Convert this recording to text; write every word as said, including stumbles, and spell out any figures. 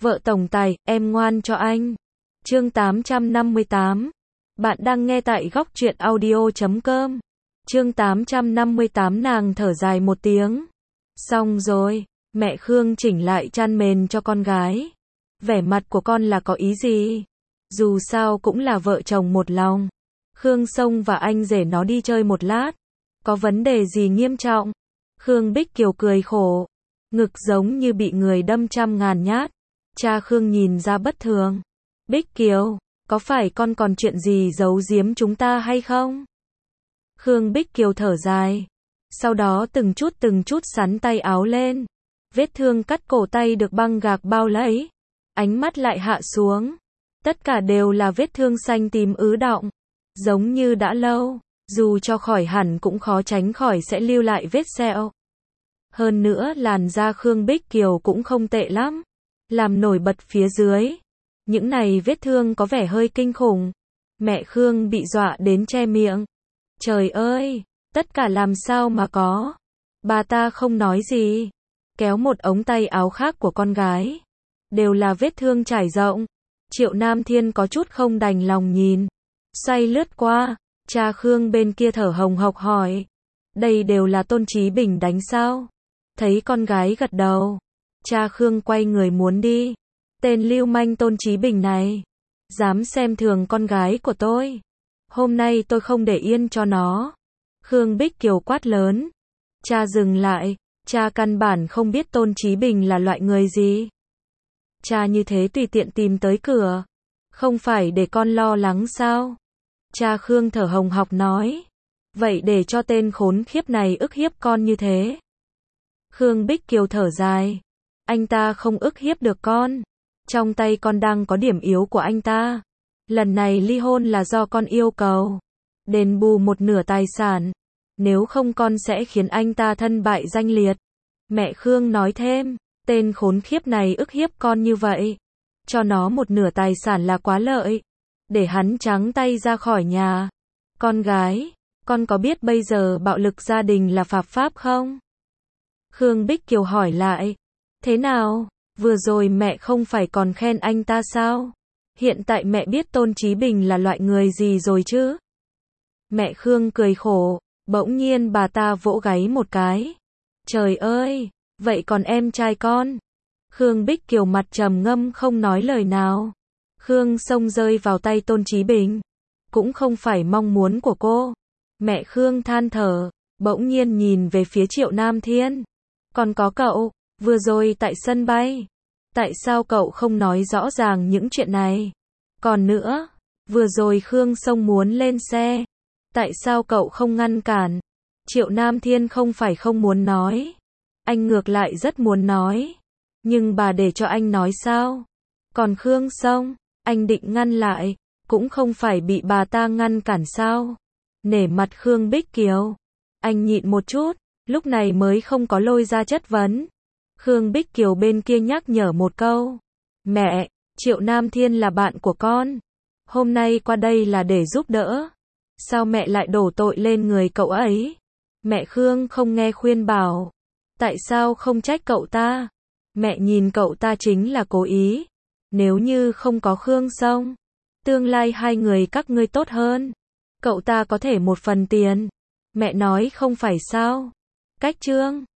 Vợ tổng tài, em ngoan cho anh. Chương tám trăm năm mươi tám. Bạn đang nghe tại góc truyện audio chấm com. Chương tám trăm năm mươi tám. Nàng thở dài một tiếng. Xong rồi, mẹ Khương chỉnh lại chăn mền cho con gái. Vẻ mặt của con là có ý gì? Dù sao cũng là vợ chồng một lòng. Khương Sông và anh rể nó đi chơi một lát. Có vấn đề gì nghiêm trọng? Khương Bích Kiều cười khổ. Ngực giống như bị người đâm trăm ngàn nhát. Cha Khương nhìn ra bất thường. Bích Kiều, có phải con còn chuyện gì giấu giếm chúng ta hay không? Khương Bích Kiều thở dài. Sau đó từng chút từng chút sắn tay áo lên. Vết thương cắt cổ tay được băng gạc bao lấy. Ánh mắt lại hạ xuống. Tất cả đều là vết thương xanh tím ứ đọng. Giống như đã lâu, dù cho khỏi hẳn cũng khó tránh khỏi sẽ lưu lại vết sẹo. Hơn nữa làn da Khương Bích Kiều cũng không tệ lắm. Làm nổi bật phía dưới. Những này vết thương có vẻ hơi kinh khủng. Mẹ Khương bị dọa đến che miệng. Trời ơi, tất cả làm sao mà có. Bà ta không nói gì. Kéo một ống tay áo khác của con gái. Đều là vết thương trải rộng. Triệu Nam Thiên có chút không đành lòng nhìn. Xoay lướt qua. Cha Khương bên kia thở hồng hộc hỏi. Đây đều là Tôn Chí Bình đánh sao? Thấy con gái gật đầu. Cha Khương quay người muốn đi. Tên lưu manh Tôn Chí Bình này. Dám xem thường con gái của tôi. Hôm nay tôi không để yên cho nó. Khương Bích Kiều quát lớn. Cha dừng lại. Cha căn bản không biết Tôn Chí Bình là loại người gì. Cha như thế tùy tiện tìm tới cửa. Không phải để con lo lắng sao? Cha Khương thở hồng hộc nói. Vậy để cho tên khốn khiếp này ức hiếp con như thế. Khương Bích Kiều thở dài. Anh ta không ức hiếp được con. Trong tay con đang có điểm yếu của anh ta. Lần này ly hôn là do con yêu cầu. Đền bù một nửa tài sản. Nếu không con sẽ khiến anh ta thân bại danh liệt. Mẹ Khương nói thêm. Tên khốn khiếp này ức hiếp con như vậy. Cho nó một nửa tài sản là quá lợi. Để hắn trắng tay ra khỏi nhà. Con gái, con có biết bây giờ bạo lực gia đình là phạm pháp không? Khương Bích Kiều hỏi lại. Thế nào? Vừa rồi mẹ không phải còn khen anh ta sao? Hiện tại mẹ biết Tôn Chí Bình là loại người gì rồi chứ? Mẹ Khương cười khổ. Bỗng nhiên bà ta vỗ gáy một cái. Trời ơi, vậy còn em trai con? Khương Bích Kiều mặt trầm ngâm không nói lời nào. Khương Sông rơi vào tay Tôn Chí Bình. Cũng không phải mong muốn của cô. Mẹ Khương than thở. Bỗng nhiên nhìn về phía Triệu Nam Thiên. Còn có cậu, vừa rồi tại sân bay. Tại sao cậu không nói rõ ràng những chuyện này? Còn nữa, vừa rồi Khương Sông muốn lên xe. Tại sao cậu không ngăn cản? Triệu Nam Thiên không phải không muốn nói. Anh ngược lại rất muốn nói. Nhưng bà để cho anh nói sao? Còn Khương Sông, anh định ngăn lại. Cũng không phải bị bà ta ngăn cản sao? Nể mặt Khương Bích Kiều. Anh nhịn một chút. Lúc này mới không có lôi ra chất vấn. Khương Bích Kiều bên kia nhắc nhở một câu. Mẹ, Triệu Nam Thiên là bạn của con. Hôm nay qua đây là để giúp đỡ. Sao mẹ lại đổ tội lên người cậu ấy? Mẹ Khương không nghe khuyên bảo. Tại sao không trách cậu ta? Mẹ nhìn cậu ta chính là cố ý. Nếu như không có Khương Sông, tương lai hai người các ngươi tốt hơn. Cậu ta có thể một phần tiền. Mẹ nói không phải sao? Cách chương